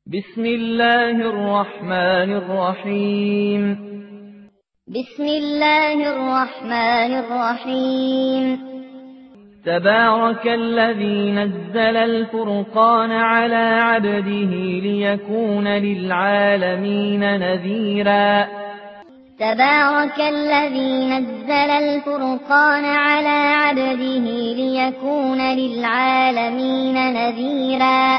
بسم الله الرحمن الرحيم بسم الله الرحمن الرحيم تبارك الذي نزل الفرقان على عبده ليكون للعالمين نذيرا تبارك الذي نزل الفرقان على عبده ليكون للعالمين نذيرا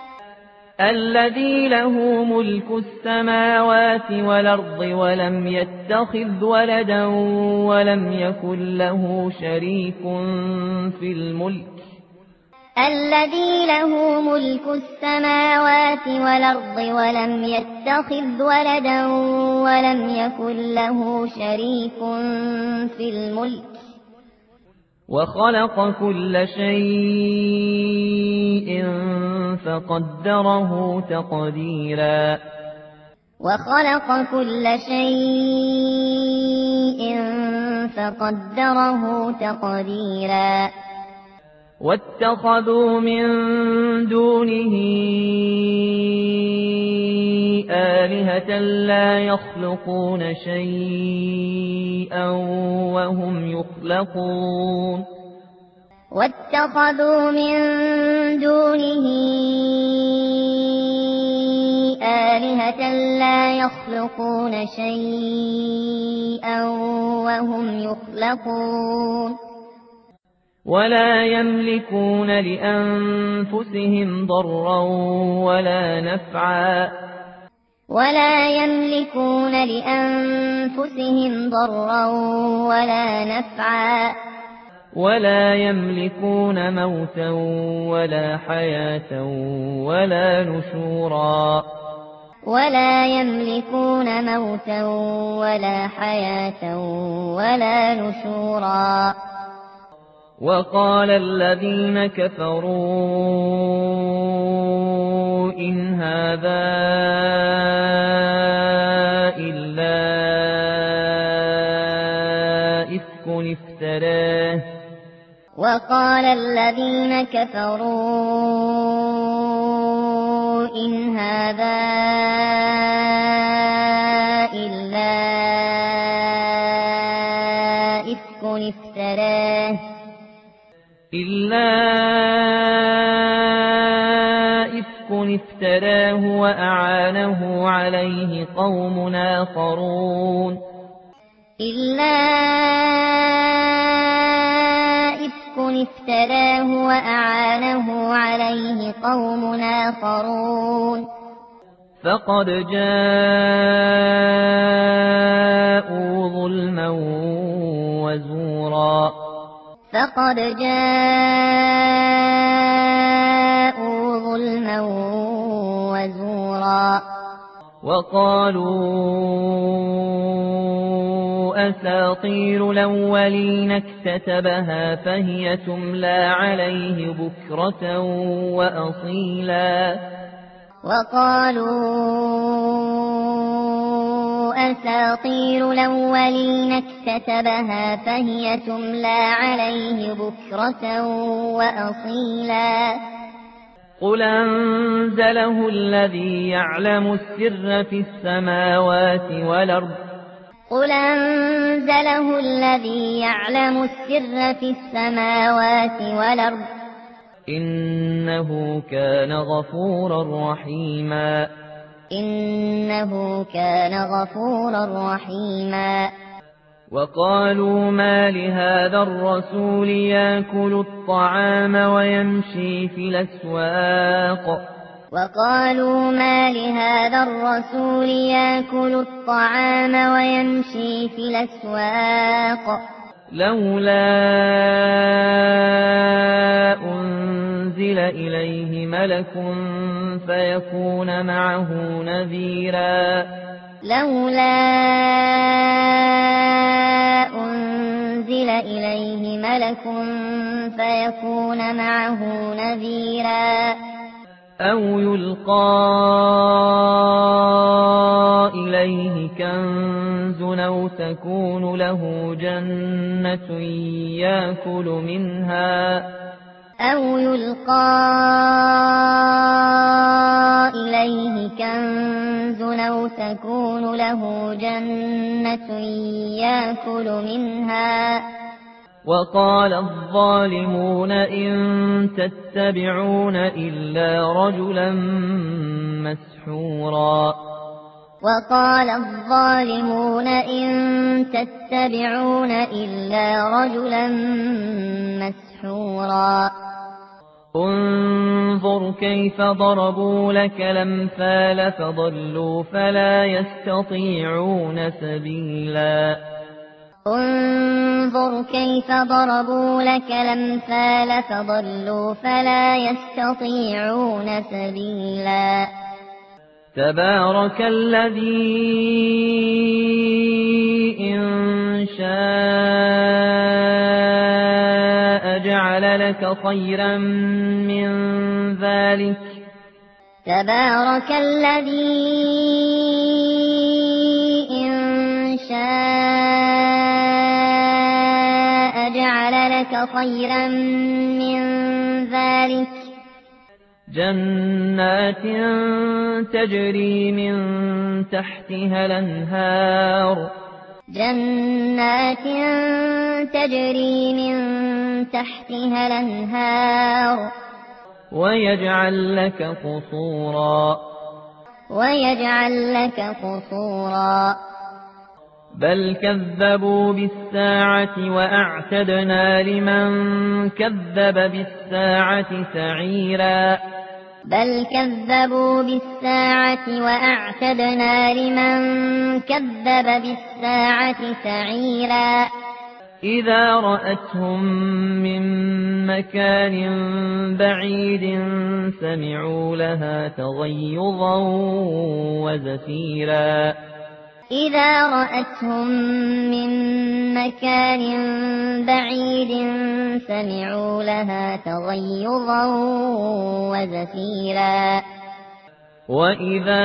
الذي له ملك السماوات والأرض ولم يتخذ ولدا ولم يكن له شريك في الملك الذي له ملك السماوات والأرض ولم يتخذ ولدا ولم يكن له شريك في الملك وخلق كل شيء فقدره تقديرا وخلق كل شيء فقدره تقديرا واتخذوا من دونه آلهة لا يخلقون شيئا وهم يخلقون واتخذوا من دونه آلهة لا يخلقون شيئا وهم يخلقون ولا يملكون لأنفسهم ضرا ولا نفعا ولا يملكون لأنفسهم ضرا ولا نفعا ولا يملكون موتا ولا حياة ولا نشورا ولا يملكون موتا ولا حياة ولا نشورا وقال الذين كفروا إن هذا إلا إفك افتراه وقال الذين كفروا إن هذا إلا إفك افتراه وأعانه عليه قوم آخرون افتراه وأعانه عليه قوم آخرون فقد جاءوا ظلما وزورا فقد جاءوا ظلما وزورا وقالوا أساطير الأولين اكتتبها فهي تملى عليه بكرة وأصيلا وقالوا أساطير الأولين اكتتبها فهي تملى عليه بكرة وأصيلا قل أنزله الذي يعلم السر في السماوات والأرض قل أنزله الذي يعلم السر في السماوات والأرض إنه كان غفورا رحيما إنه كان غفورا رحيما وقالوا ما لهذا الرسول يأكل الطعام ويمشي في الأسواق وقالوا ما لهذا الرسول يأكل الطعام ويمشي في الأسواق لولا أنزل إليه ملك فيكون معه نذيرا لولا أنزل إليه ملك فيكون معه نذيرا أو يلقى إليه كنز أو تكون له جنة يأكل منها أو يلقى إليه كنز أو تكون له جنة يأكل منها وقال الظالمون إن تتبعون إلا رجلا مسحورا وقال الظالمون إن تتبعون إلا رجلا مسحورا انظر كيف ضربوا لك الأمثال فضلوا فلا يستطيعون سبيلا انظر كيف ضربوا لك الأمثال فضلوا فلا يستطيعون سبيلا تبارك الذي إن شاء جعل لك خيرا من ذلك تبارك الذي إن شاء جعل لك خيرا من ذلك جنات تجري من تحتها الأنهار جنات تجري من تحتها الأنهار ويجعل لك قصورا ويجعل لك قصورا بل كذبوا بالساعة وأعتدنا لمن كذب بالساعة سعيرا بل كذبوا بالساعة وأعتدنا لمن كذب بالساعة سعيرا إذا رأتهم من مكان بعيد سمعوا لها تغيظا وزفيرا إذا رأتهم من مكان بعيد سمعوا لها تغيظا وزفيرا وإذا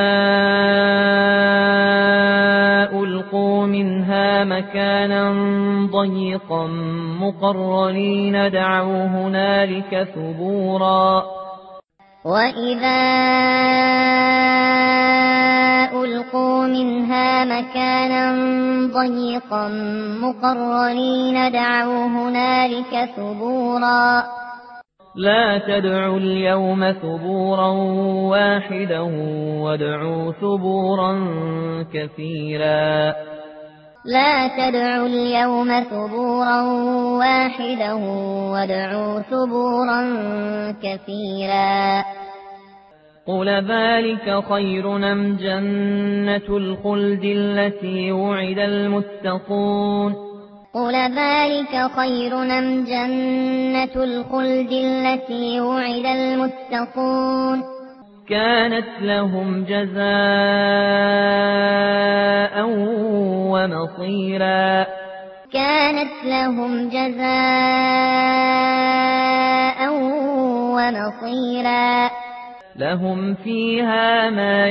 ألقوا منها مكانا ضيقا مقرنين دعوا هنالك ثبورا وإذا ألقوا منها مكانا ضيقا مقرنين دعوا هنالك ثبورا لا تدعوا اليوم ثبورا واحدا وادعوا ثبورا كثيرا لا تدعوا اليوم ثبورا واحدا وادعوا ثبورا كثيرا قل ذلك خير أم جنة الخلد التي وعد المتقون قل ذلك خير أم جنة الخلد التي وعد المتقون كانت لهم جزاء ومصيرا كانت لهم جزاء ومصيرا لهم فيها ما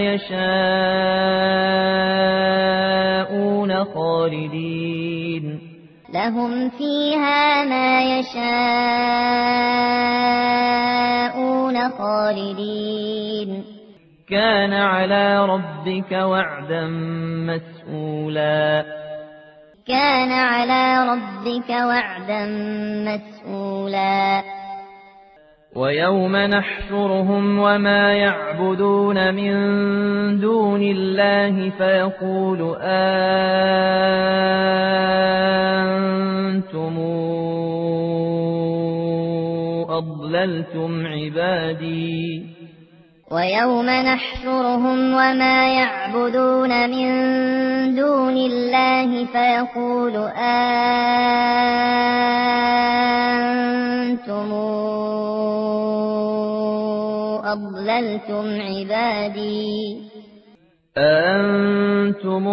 يشاءون خالدين لهم فيها ما يشاءون خالدين كان على ربك وعدا مسئولا كان على ربك وعدا مسئولا ويوم نحشرهم وما يعبدون من دون الله فيقول أنتم أضللتم عبادي ويوم نحشرهم وما يعبدون من دون الله فيقول أنتم أضللتم عبادي أنتم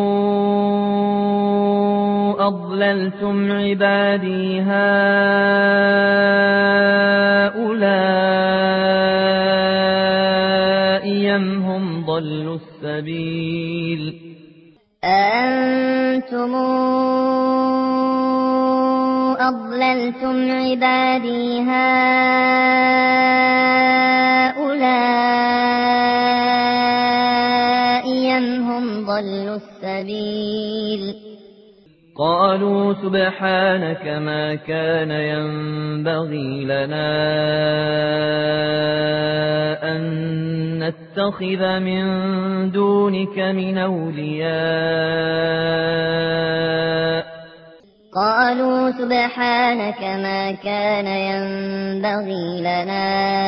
أضللتم عبادي هؤلاء أم هم ضلوا السبيل أنتم أضللتم عبادي هؤلاء ضلوا السبيل قالوا سبحانك ما كان ينبغي لنا أن نتخذ من دونك من أولياء قالوا سبحانك ما كان ينبغي لنا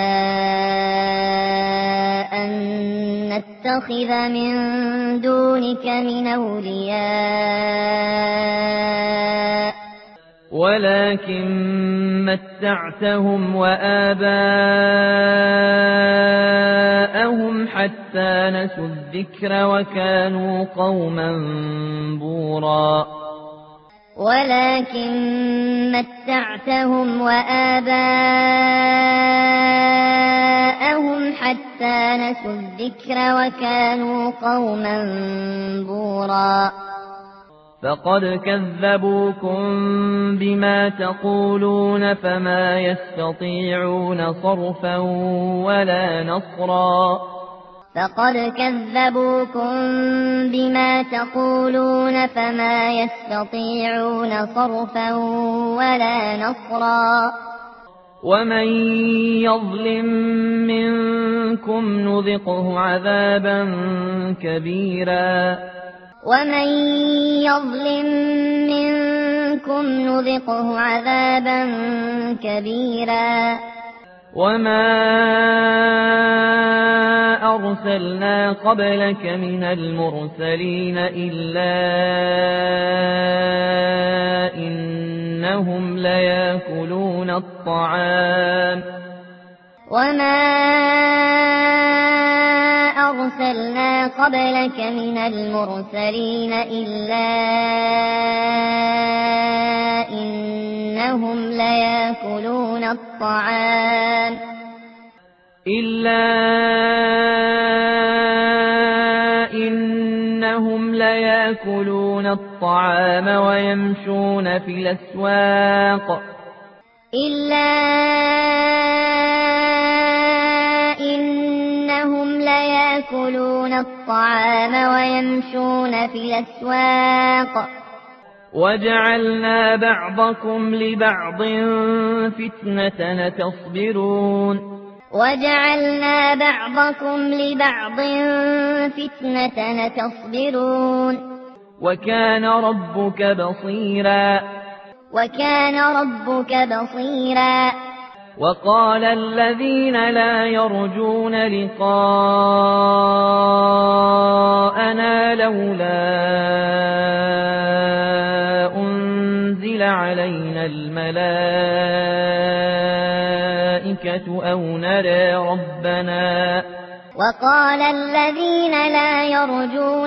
أن نتخذ من دونك من أولياء ولكن متعتهم وآباءهم حتى نسوا الذكر وكانوا قوما بورا ولكن متعتهم وآباءهم حتى نسوا الذكر وكانوا قوما بورا فقد كذبوكم بما تقولون فما يستطيعون صرفا ولا نصرا فقد كذبوكم بما تقولون فما يستطيعون صرفا ولا نصرا ومن يظلم منكم نذقه عذابا كبيرا ومن يظلم منكم نذقه عذابا كبيرا وما أرسلنا قبلك من المرسلين إلا إنهم ليأكلون الطعام وما أرسلنا قبلك من المرسلين إلا إنهم ليأكلون الطعام ويمشون في الأسواق إنهم ليأكلون الطعام ويمشون في الأسواق وجعلنا بعضكم لبعض فتنة تصبرون وجعلنا بعضكم لبعض فتنة تصبرون وكان ربك بصيرا وقال الذين لا يرجون لقاءنا لولا أنزل علينا الملائكة أو نرى ربنا وقال الذين لا يرجون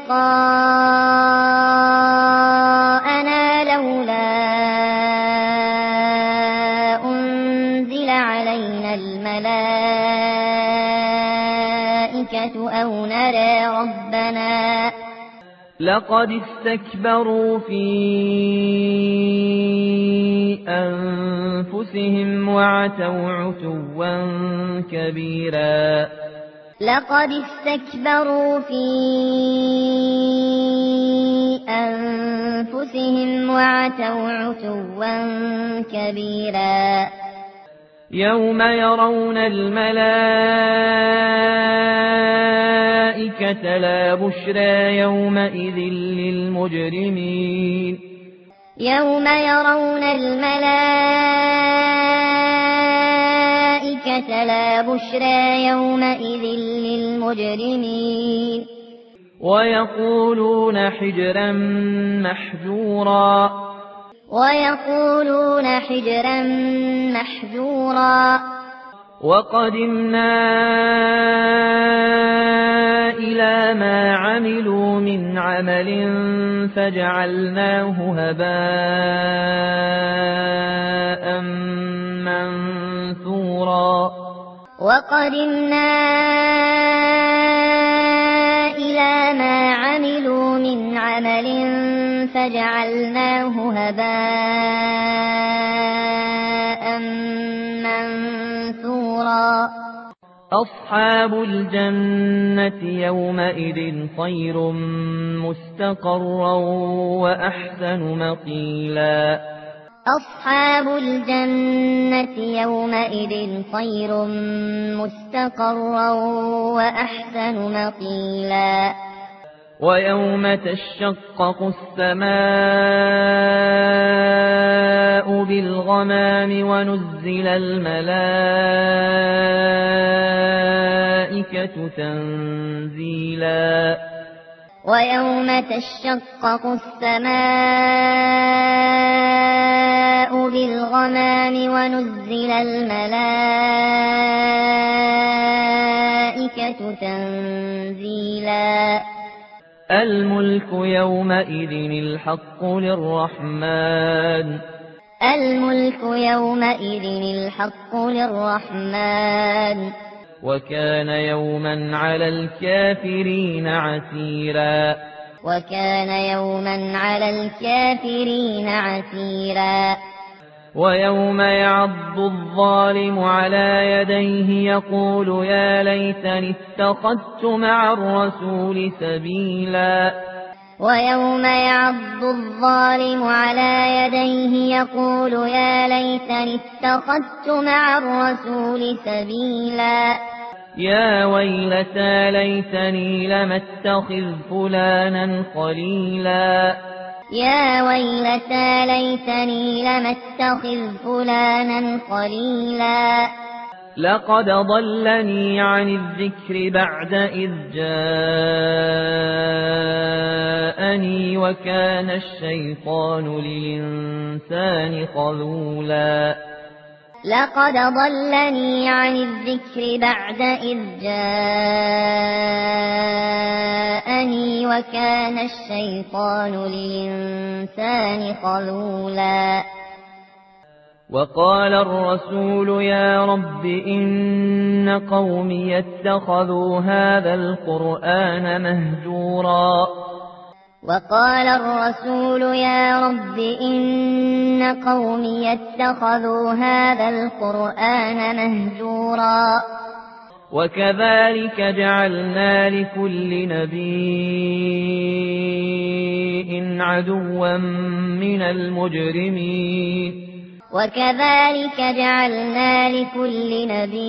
لقاءنا لولا أنزل علينا الملائكة أو نرى ربنا لقد استكبروا في أنفسهم وعتوا عتوا كبيرا لقد استكبروا في أنفسهم وعتوا عتوا كبيرا يوم يرون الملائكة لا بشرى يومئذ للمجرمين يوم يرون الملائكة لا بشرى يومئذ للمجرمين ويقولون حجرا محجورا وقدمنا إلى ما عملوا من عمل فجعلناه هباء منثورا وقدمنا إلى ما عملوا من عمل فجعلناه هباء منثورا أصحاب الجنة يومئذ خير مستقرا وأحسن مقيلا أصحاب الجنة يومئذ خير مستقرا وأحسن مقيلا ويوم تشقق السماء بالغمام ونزل الملائكة تنزيلا ويوم تشقق السماء بالغمام ونزل الملائكة تنزيلا الملك يومئذ الحق للرحمن الملك يومئذ الحق للرحمن وكان يوما على الكافرين عسيرا وكان يوما على الكافرين عسيرا ويوم يعض الظالم على يديه يقول يا ليتني اتخذت مع الرسول سبيلا ويوم يعض الظالم على يديه يقول يا ليتني اتخذت مع الرسول سبيلا يا ويلتى ليتني لم اتخذ فلانا خليلا يا ويلتى ليتني لم اتخذ فلانا خليلا لقد ضلني عن الذكر بعد إذ جاءني وكان الشيطان للإنسان خذولا لقد ضلني عن الذكر بعد إذ جاءني وكان الشيطان للإنسان خذولا وقال الرسول يا رب إن قومي اتخذوا هذا القرآن مهجورا وقال الرسول يا رب إن قومي اتخذوا هذا القرآن مهجورا وكذلك جعلنا لكل نبي عدوا من المجرمين وكذلك جعلنا لكل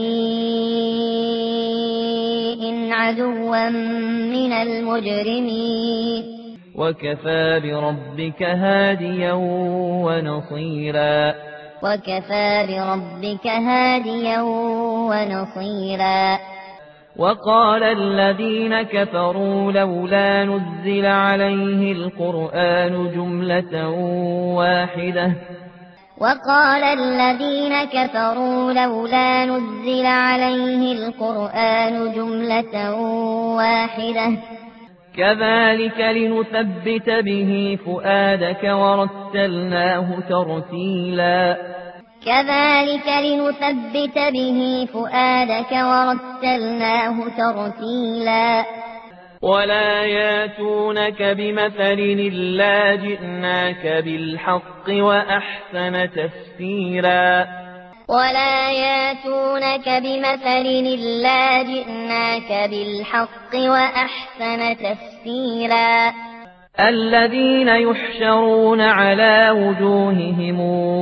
نبي عدوا من المجرمين وكفى بربك هاديا ونصيرا وكفى بربك هاديا ونصيرا وقال الذين كفروا لولا نزل عليه القرآن جملة واحدة وقال الذين كفروا لولا نزل عليه القرآن جملة واحدة كذلك لنثبت به فؤادك ورتلناه ترتيلا كذلك لنثبت به فؤادك ورتلناه ترتيلا ولا ياتونك بمثل إلا جئناك بالحق وأحسن تفسيرا ولا ياتونك بمثل إلا جئناك بالحق وأحسن تفسيرا الذين يحشرون على وجوههم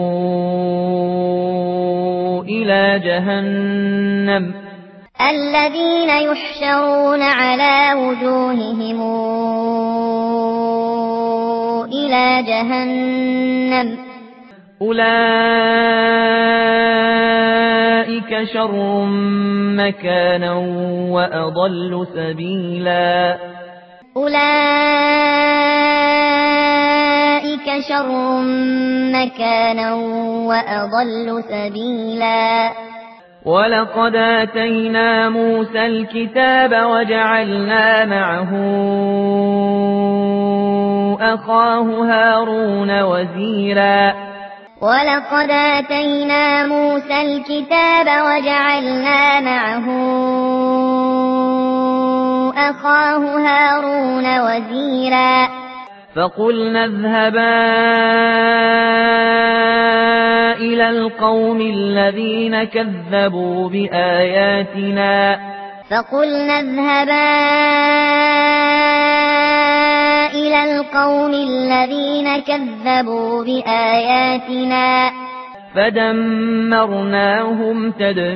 إلى جهنم الذين يحشرون على وجوههم إلى جهنم أولئك شر مكانا وأضل سبيلا أولئك شر مكانا وأضل سبيلا ولقد آتينا موسى الكتاب وجعلنا معه أخاه هارون وزيرا ولقد آتينا موسى الكتاب وجعلنا معه أخاه هارون وزيرا فقلنا اذهبا إلى القوم الذين كذبوا بآياتنا فقلنا اذهبا إلى القوم الذين كذبوا بآياتنا فدمرناهم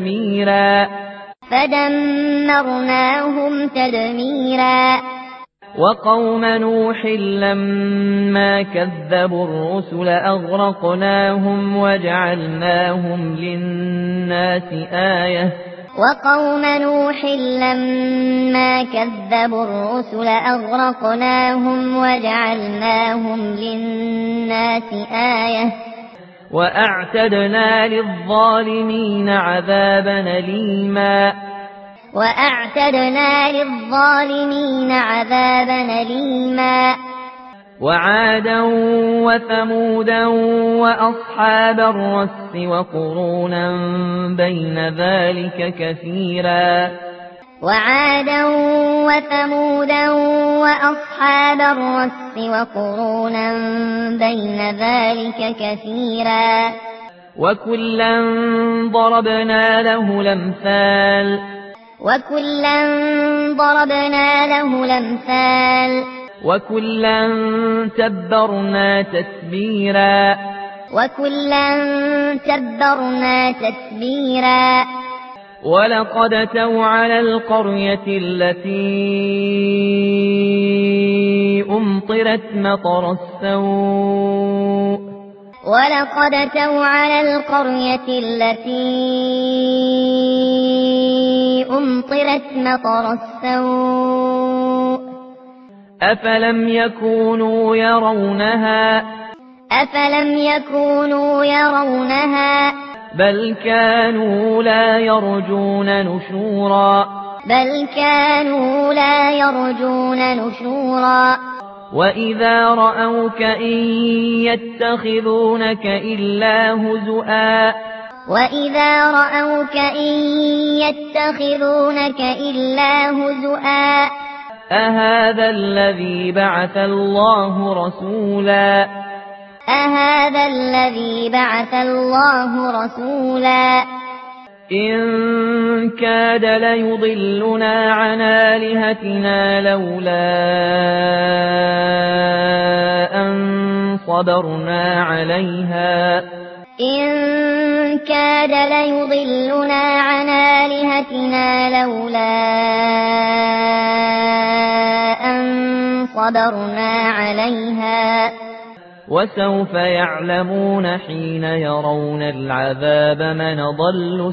تدميرا وقوم نوح لما كذبوا الرسل أغرقناهم وجعلناهم للناس آية وقوم نوح لما كذبوا الرسل أغرقناهم وجعلناهم للناس آية وأعتدنا للظالمين عذابا أليما وعادا وثمودا وأصحاب الرس وقرونا بين ذلك كثيرا وعادا وثمودا وأصحاب الرس وقرونا بين ذلك كثيرا وكلا ضربنا له الأمثال وكلا تبرنا تتبيرا ولقد أتوا على القرية التي أمطرت مطر السوء أفلم يكونوا يرونها بل كانوا لا يرجون نشورا وإذا رأوك إن يتخذونك إلا هزؤا أهذا الذي بعث الله رسولا إن كاد ليضلنا عن آلهتنا لولا أن صبرنا عليها وسوف يعلمون حين يرون العذاب من ضل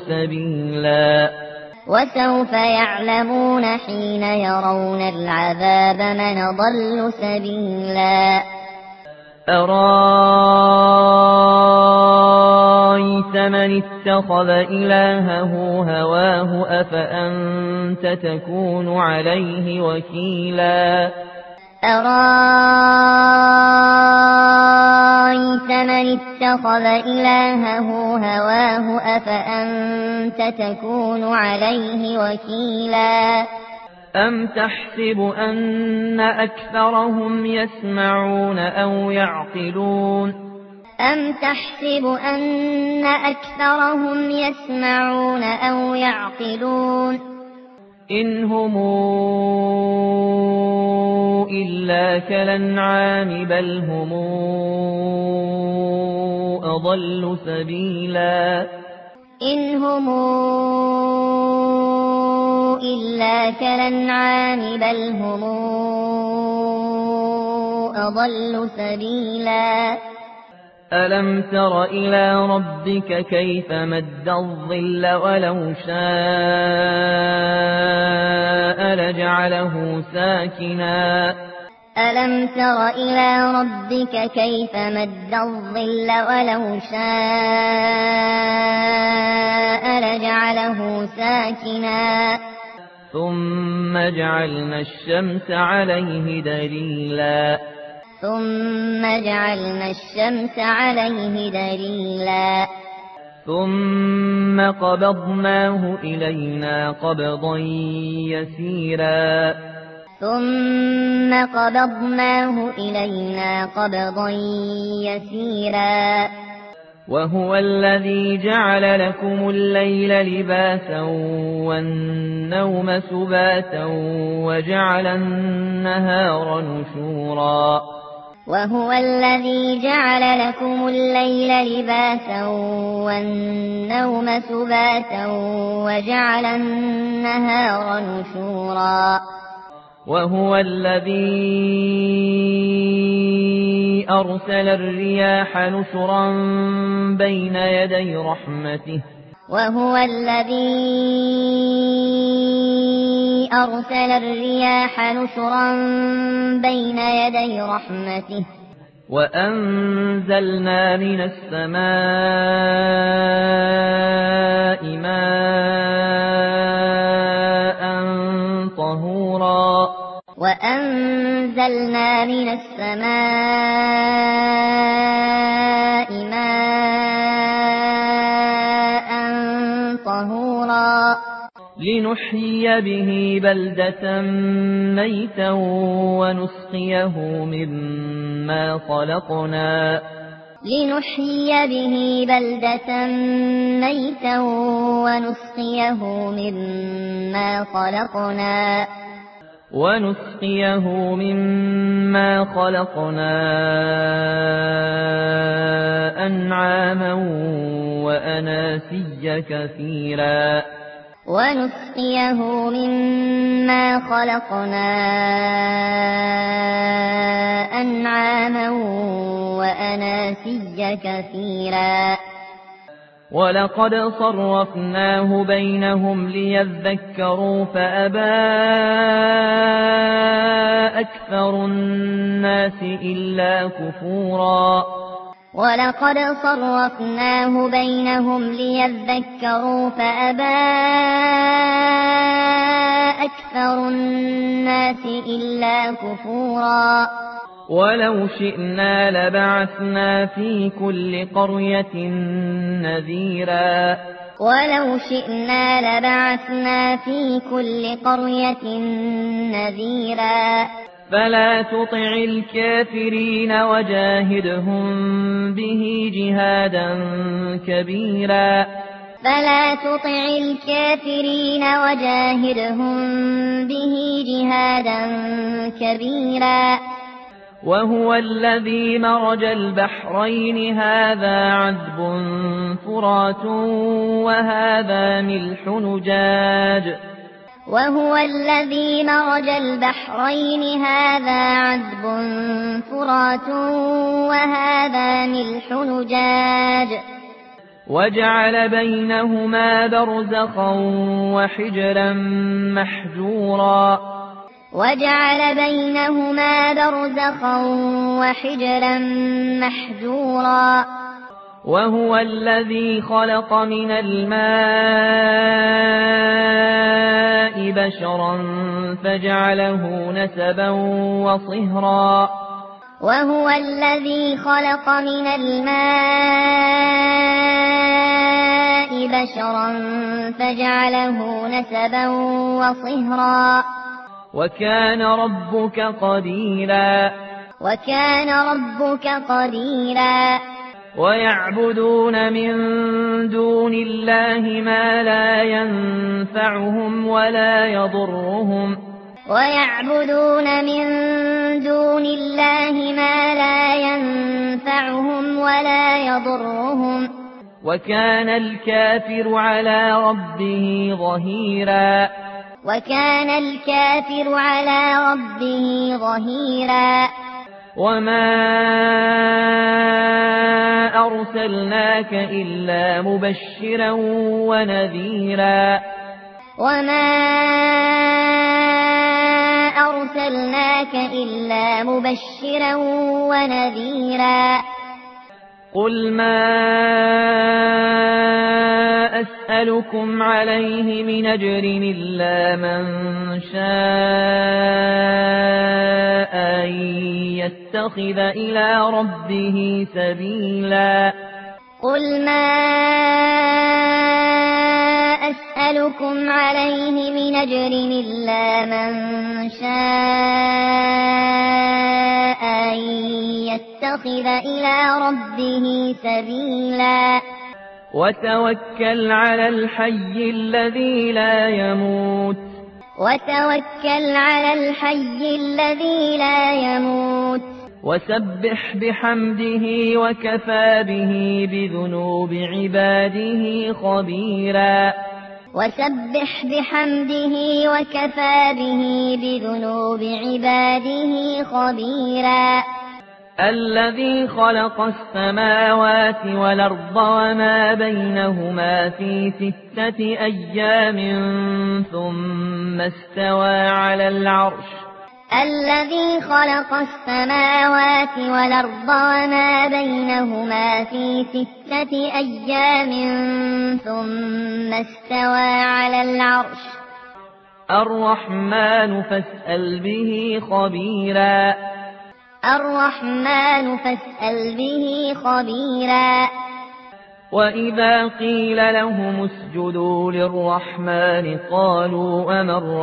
سبيلا أرأيت من اتخذ إلهه هواه أفأنت تكون عليه وكيلا أرأيت من اتخذ إلهه هواه أفأنت تكون عليه وكيلا أم تحسب أن أكثرهم يسمعون أو يعقلون إن هم إلا كالأنعام بل هم أضل سبيلا ألم تر إلى ربك كيف مد الظل ولو شاء لجعله ساكنا ثم جعلنا الشمس عليه دليلا ثم قبضناه إلينا قبضا يسيرا ثم قبضناه إلينا قبضا يسيرا وهو الذي جعل لكم الليل لباسا والنوم سباتا وجعل النهار نشورا وهو الذي جعل لكم الليل لباسا والنوم سباتا وجعل النهار نشورا وهو الذي أرسل الرياح نشرا بين يدي رحمته وهو الذي أرسل الرياح نشرا بين يدي رحمته وأنزلنا من السماء ماء طهورا وأنزلنا من السماء ماء طهورا لنحيي به بلدة ميتا ونسقيه مما خلقنا مما خلقنا أنعاما وأناسيا كثيرا ولقد صرفناه بينهم ليذكروا فأبى أكثر الناس إلا كفورا ولقد صرفناه بينهم ليذكروا فأبى أكثر الناس إلا كفورا ولو شئنا لبعثنا في كل قرية نذيرا فلا تطع الكافرين وجاهدهم به جهادا كبيرا وهو الذي مرج البحرين هذا عذب فرات وهذا ملح نجاج وجعل بينهما برزخا وحجرا محجورا وهو الذي خلق من الماء بشرا فجعله نسبا وصهرا وكان ربك قديرا ويعبدون من دون الله ما لا ينفعهم ولا يضرهم وكان الكافر على ربه ظهيرا وما أرسلناك إلا مبشرا ونذيرا قل ما أسألكم عليه من أجر إلا من شاء أن يتخذ إلى ربه سبيلا أسألكم عليه من أجر إلا من شاء أن يتخذ إلى ربه سبيلا وتوكل على الحي الذي لا يموت وسبح بحمده وكفى به بذنوب عباده خبيرا الذي خلق السماوات والأرض وما بينهما في 6 أيام ثم استوى على العرش الرحمن فاسأل به خبيرا وإذا قيل لهم اسجدوا للرحمن قالوا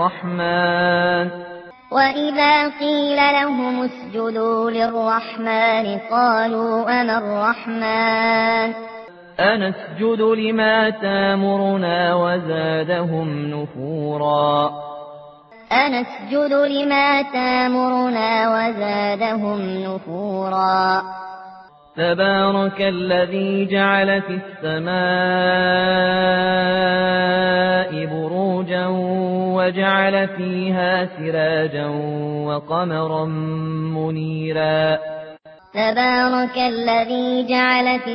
أما الرحمن أنسجد لما تامرنا وزادهم نفورا تبارك الذي جعل في السماء بروجا وجعل فيها سراجا وقمرا منيرا تبارك الذي جعل في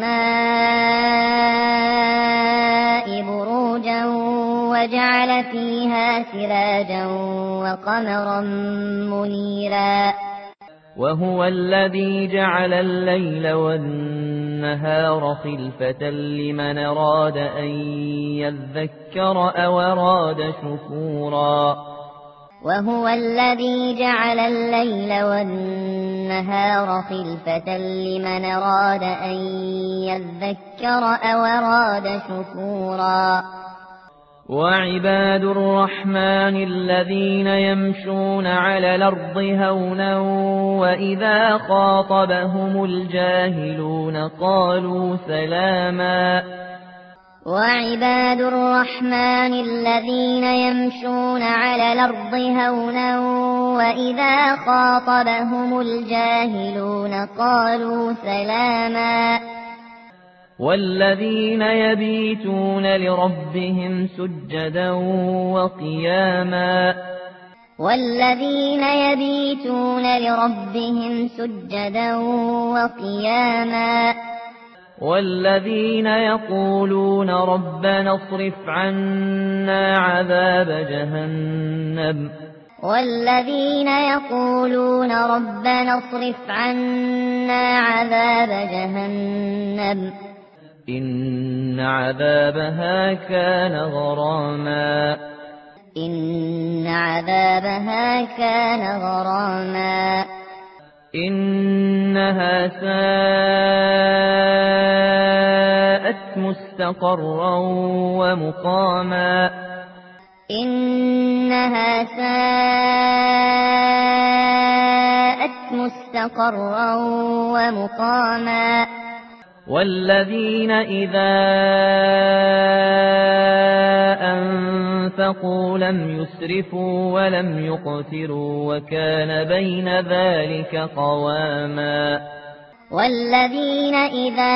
السماء بروجا وجعل فيها سراجا وقمرا منيرا وهو الذي جعل الليل والنهار خلفة لمن أراد أن يذكر أو أراد شكورا وهو الذي جعل الليل والنهار خلفة لمن أراد أن يذكر أو أراد شكورا وعباد الرحمن الذين يمشون على الأرض هونا وإذا خاطبهم الجاهلون قالوا سلاما وعباد الرحمن الذين يمشون على الأرض هونا وإذا خاطبهم الجاهلون قالوا سلاما والذين يبيتون لربهم سجدا وقياما والذين يقولون ربنا اصرف عنا عذاب جهنم إن عذابها كان غراما إنها ساءت مستقرا ومقاما والذين إذا أنفقوا لم يسرفوا ولم يقتروا وكان بين ذلك قواما والذين إذا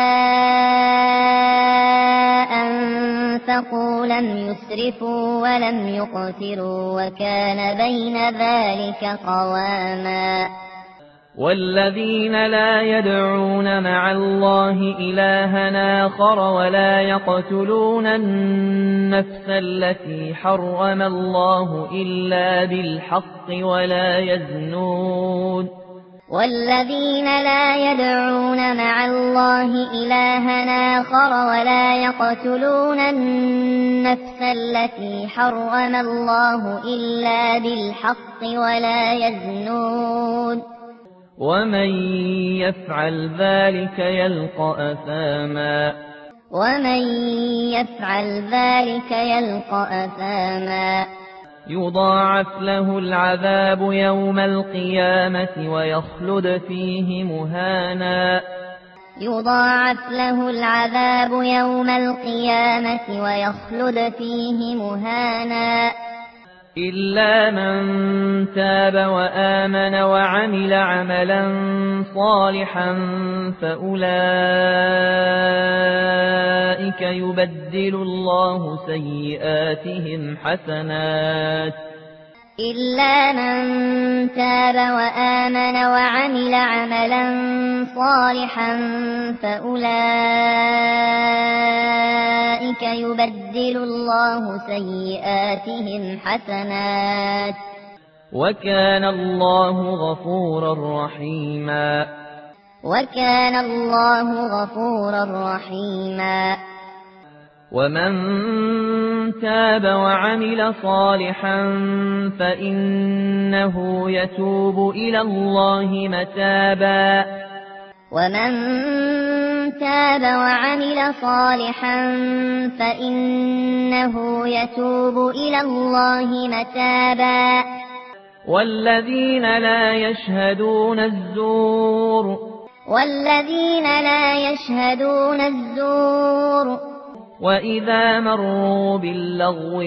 أنفقوا لم يسرفوا ولم يقتروا وكان بين ذلك قواما والذين لا يدعون مع الله إلها آخر ولا يقتلون النفس التي حرم الله إلا بالحق ولا يزنون والذين لا يدعون مع الله إلها آخر ولا يقتلون النفس التي حرم الله إلا بالحق ولا يزنون ومن يفعل ذلك يلقى أثاما ومن يفعل ذلك يلقى أثاما يضاعف له العذاب يوم القيامة ويخلد فيه مهانا يضاعف له العذاب يوم القيامة ويخلد فيه مهانا إلا من تاب وآمن وعمل عملا صالحا فأولئك يبدل الله سيئاتهم حسنات إلا من تاب وآمن وعمل عملا صالحا فأولئك يبدل الله سيئاتهم حسنات وكان الله غفورا رحيما وكان الله غفورا رحيما ومن تاب وعمل صالحا فإنه يتوب إلى الله متابا ومن تاب وعمل صالحا فإنه يتوب إلى الله متابا والذين لا يشهدون الزور وإذا مروا باللغو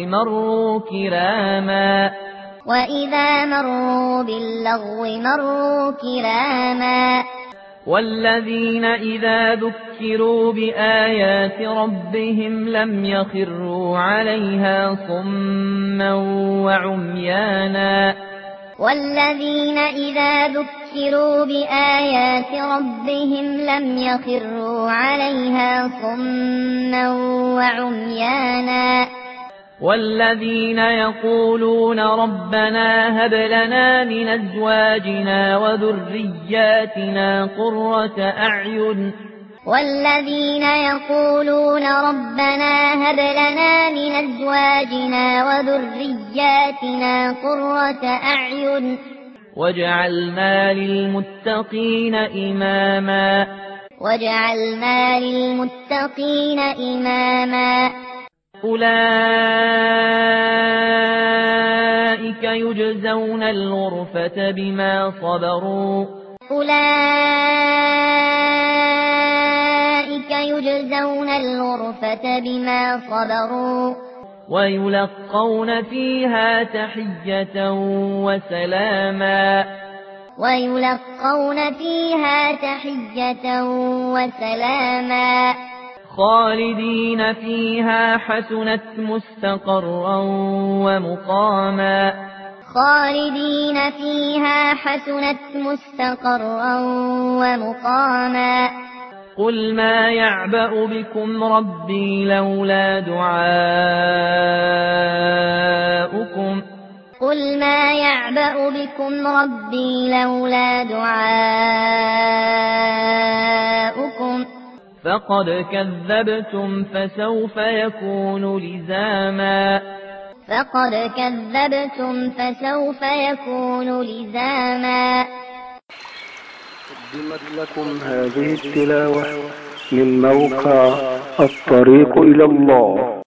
مروا كراما والذين إذا ذكروا بآيات ربهم لم يخروا عليها صما وعميانا والذين إذا ذكروا بآيات ربهم لم يخروا عليها صما وعميانا والذين يقولون ربنا هب لنا من أزواجنا وذرياتنا قرة أعين والذين يقولون ربنا هب لنا من أزواجنا وذرياتنا قرة أعين واجعلنا للمتقين إماما أولئك يجزون الغرفة بما صبروا ويلقون فيها تحية وسلاما خالدين فيها حسنت مستقرا ومقاما قل ما يعبأ بكم ربي لولا دعاؤكم فقد كذبتم فسوف يكون لزاما قدمت لكم هذه التلاوة من موقع الطريق إلى الله.